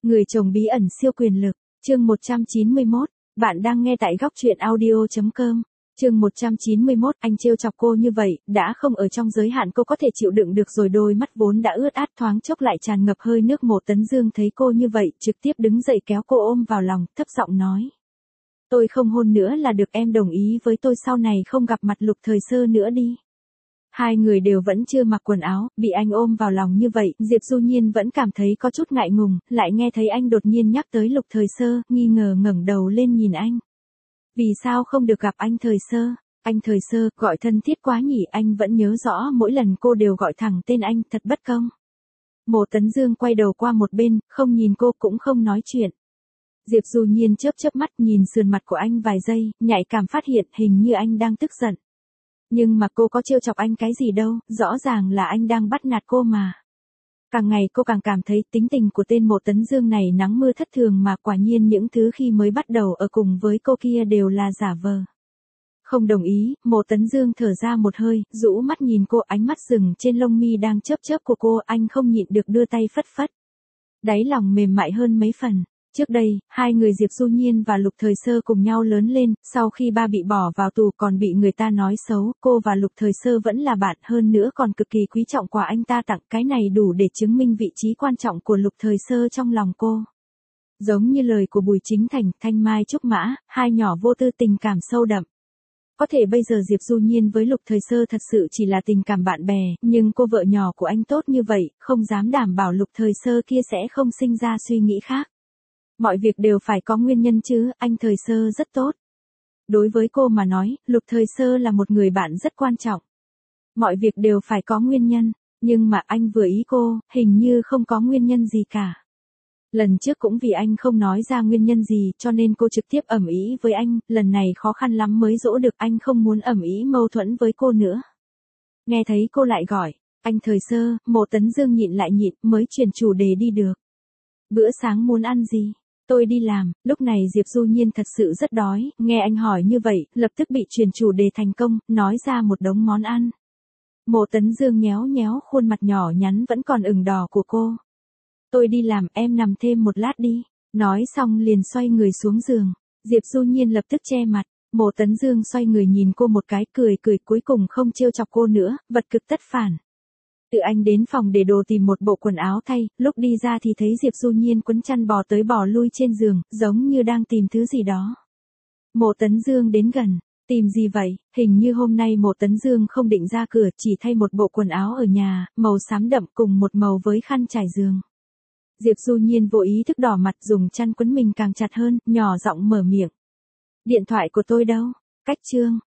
Người chồng bí ẩn siêu quyền lực, chương 191, bạn đang nghe tại góc truyện audio.com. Chương 191, anh trêu chọc cô như vậy, đã không ở trong giới hạn cô có thể chịu đựng được rồi. Đôi mắt vốn đã ướt át thoáng chốc lại tràn ngập hơi nước. Mộ Tấn Dương thấy cô như vậy, trực tiếp đứng dậy kéo cô ôm vào lòng, thấp giọng nói. Tôi không hôn nữa là được, em đồng ý với tôi sau này không gặp mặt Lục Thời Sơ nữa đi. Hai người đều vẫn chưa mặc quần áo, bị anh ôm vào lòng như vậy, Diệp Du Nhiên vẫn cảm thấy có chút ngại ngùng, lại nghe thấy anh đột nhiên nhắc tới Lục Thời Sơ, nghi ngờ ngẩng đầu lên nhìn anh. Vì sao không được gặp anh Thời Sơ? Anh Thời Sơ, gọi thân thiết quá nhỉ, anh vẫn nhớ rõ mỗi lần cô đều gọi thẳng tên anh, thật bất công. Mộ Tấn Dương quay đầu qua một bên, không nhìn cô cũng không nói chuyện. Diệp Du Nhiên chớp chớp mắt nhìn sườn mặt của anh vài giây, nhạy cảm phát hiện hình như anh đang tức giận. Nhưng mà cô có trêu chọc anh cái gì đâu, rõ ràng là anh đang bắt nạt cô mà. Càng ngày cô càng cảm thấy tính tình của tên Mộ Tấn Dương này nắng mưa thất thường mà quả nhiên những thứ khi mới bắt đầu ở cùng với cô kia đều là giả vờ. Không đồng ý, Mộ Tấn Dương thở ra một hơi, rũ mắt nhìn cô, ánh mắt dừng trên lông mi đang chớp chớp của cô, anh không nhịn được đưa tay phất phất. Đáy lòng mềm mại hơn mấy phần. Trước đây, hai người Diệp Du Nhiên và Lục Thời Sơ cùng nhau lớn lên, sau khi ba bị bỏ vào tù còn bị người ta nói xấu, cô và Lục Thời Sơ vẫn là bạn, hơn nữa còn cực kỳ quý trọng quà anh ta tặng, cái này đủ để chứng minh vị trí quan trọng của Lục Thời Sơ trong lòng cô. Giống như lời của Bùi Chính Thành, Thanh Mai Trúc Mã, hai nhỏ vô tư tình cảm sâu đậm. Có thể bây giờ Diệp Du Nhiên với Lục Thời Sơ thật sự chỉ là tình cảm bạn bè, nhưng cô vợ nhỏ của anh tốt như vậy, không dám đảm bảo Lục Thời Sơ kia sẽ không sinh ra suy nghĩ khác. Mọi việc đều phải có nguyên nhân chứ, anh Thời Sơ rất tốt. Đối với cô mà nói, Lục Thời Sơ là một người bạn rất quan trọng. Mọi việc đều phải có nguyên nhân, nhưng mà anh vừa ý cô, hình như không có nguyên nhân gì cả. Lần trước cũng vì anh không nói ra nguyên nhân gì cho nên cô trực tiếp ầm ĩ với anh, lần này khó khăn lắm mới dỗ được, anh không muốn ầm ĩ mâu thuẫn với cô nữa. Nghe thấy cô lại gọi, anh Thời Sơ, Mộ Tấn Dương nhịn lại nhịn mới chuyển chủ đề đi được. Bữa sáng muốn ăn gì? Tôi đi làm. Lúc này Diệp Du Nhiên thật sự rất đói, nghe anh hỏi như vậy, lập tức bị chuyển chủ đề thành công, nói ra một đống món ăn. Mộ Tấn Dương nhéo nhéo khuôn mặt nhỏ nhắn vẫn còn ửng đỏ của cô. Tôi đi làm, em nằm thêm một lát đi. Nói xong liền xoay người xuống giường. Diệp Du Nhiên lập tức che mặt. Mộ Tấn Dương xoay người nhìn cô một cái, cười cuối cùng không trêu chọc cô nữa, vật cực tất phản. Tự anh đến phòng để đồ tìm một bộ quần áo thay, lúc đi ra thì thấy Diệp Du Nhiên quấn chăn bò tới bò lui trên giường, giống như đang tìm thứ gì đó. Mộ Tấn Dương đến gần, tìm gì vậy? Hình như hôm nay Mộ Tấn Dương không định ra cửa, chỉ thay một bộ quần áo ở nhà, màu xám đậm cùng một màu với khăn trải giường. Diệp Du Nhiên vô ý thức đỏ mặt, dùng chăn quấn mình càng chặt hơn, nhỏ giọng mở miệng. Điện thoại của tôi đâu? Cách chương.